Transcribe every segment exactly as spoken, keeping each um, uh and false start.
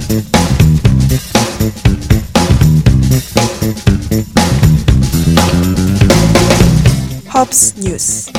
헙스 뉴스.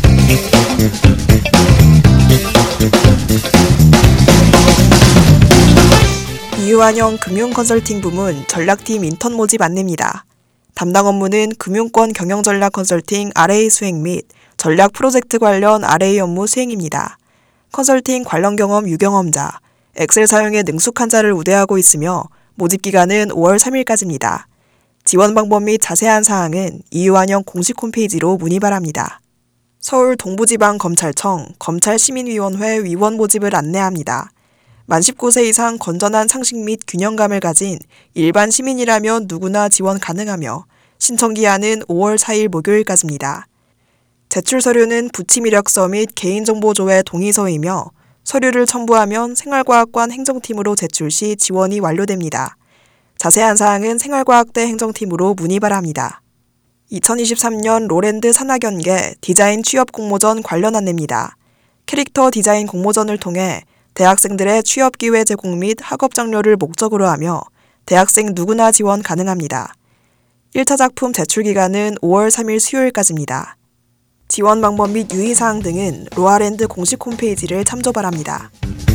이유환영 금융컨설팅 부문 전략팀 인턴 모집 안내입니다. 담당 업무는 금융권 경영전략 컨설팅 알에이 수행 및 전략 프로젝트 관련 알에이 업무 수행입니다. 컨설팅 관련 경험 유경험자, 엑셀 사용에 능숙한 자를 우대하고 있으며 모집 기간은 오월 삼일까지입니다. 지원 방법 및 자세한 사항은 이유환영 공식 홈페이지로 문의 바랍니다. 서울 동부지방검찰청 검찰시민위원회 위원 모집을 안내합니다. 만 십구 세 이상 건전한 상식 및 균형감을 가진 일반 시민이라면 누구나 지원 가능하며 신청기한은 오월 사일 목요일까지입니다. 제출 서류는 부침 이력서 및 개인정보조회 동의서이며 서류를 첨부하면 생활과학관 행정팀으로 제출 시 지원이 완료됩니다. 자세한 사항은 생활과학대 행정팀으로 문의 바랍니다. 이천이십삼 년 로랜드 산하견계 디자인 취업 공모전 관련 안내입니다. 캐릭터 디자인 공모전을 통해 대학생들의 취업기회 제공 및 학업 장려를 목적으로 하며 대학생 누구나 지원 가능합니다. 일 차 작품 제출 기간은 오월 삼일 수요일까지입니다. 지원 방법 및 유의사항 등은 로아랜드 공식 홈페이지를 참조 바랍니다.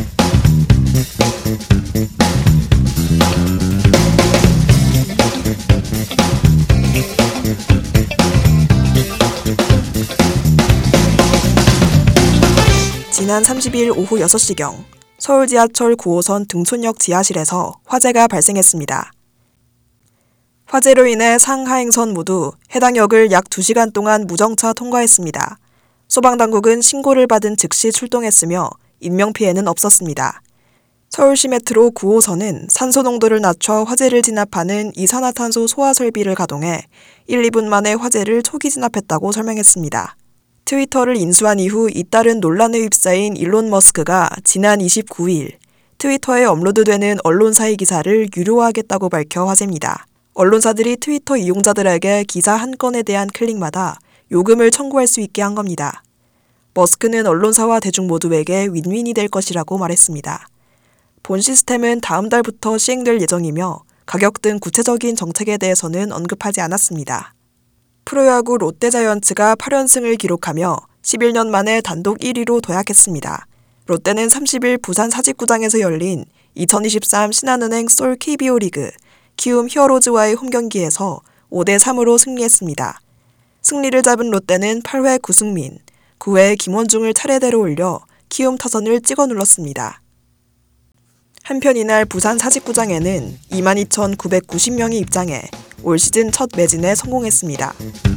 지난 삼십일 오후 여섯 시경 서울 지하철 구 호선 등촌역 지하실에서 화재가 발생했습니다. 화재로 인해 상하행선 모두 해당 역을 약 두 시간 동안 무정차 통과했습니다. 소방당국은 신고를 받은 즉시 출동했으며 인명피해는 없었습니다. 서울시 메트로 구 호선은 산소 농도를 낮춰 화재를 진압하는 이산화탄소 소화 설비를 가동해 일, 이 분 만에 화재를 초기 진압했다고 설명했습니다. 트위터를 인수한 이후 잇따른 논란에 휩싸인 일론 머스크가 지난 이십구일 트위터에 업로드되는 언론사의 기사를 유료화하겠다고 밝혀 화제입니다. 언론사들이 트위터 이용자들에게 기사 한 건에 대한 클릭마다 요금을 청구할 수 있게 한 겁니다. 머스크는 언론사와 대중 모두에게 윈윈이 될 것이라고 말했습니다. 본 시스템은 다음 달부터 시행될 예정이며 가격 등 구체적인 정책에 대해서는 언급하지 않았습니다. 프로야구 롯데자이언츠가 팔 연승을 기록하며 십일 년 만에 단독 일 위로 도약했습니다. 롯데는 삼십일 부산 사직구장에서 열린 이천이십삼 신한은행 쏠 케이비오 리그 키움 히어로즈와의 홈경기에서 오 대 삼으로 승리했습니다. 승리를 잡은 롯데는 팔 회 구승민, 구 회 김원중을 차례대로 올려 키움 타선을 찍어 눌렀습니다. 한편 이날 부산 사직구장에는 이만 이천구백구십 명이 입장해 올 시즌 첫 매진에 성공했습니다.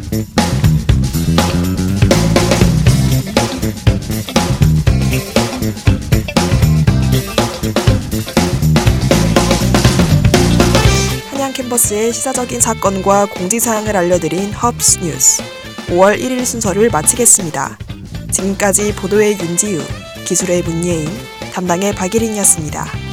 한양 캠퍼스의 시사적인 사건과 공지사항을 알려드린 헙스 뉴스 오월 일일 순서를 마치겠습니다. 지금까지 보도의 윤지유, 기술의 문예인, 담당의 박예린이었습니다.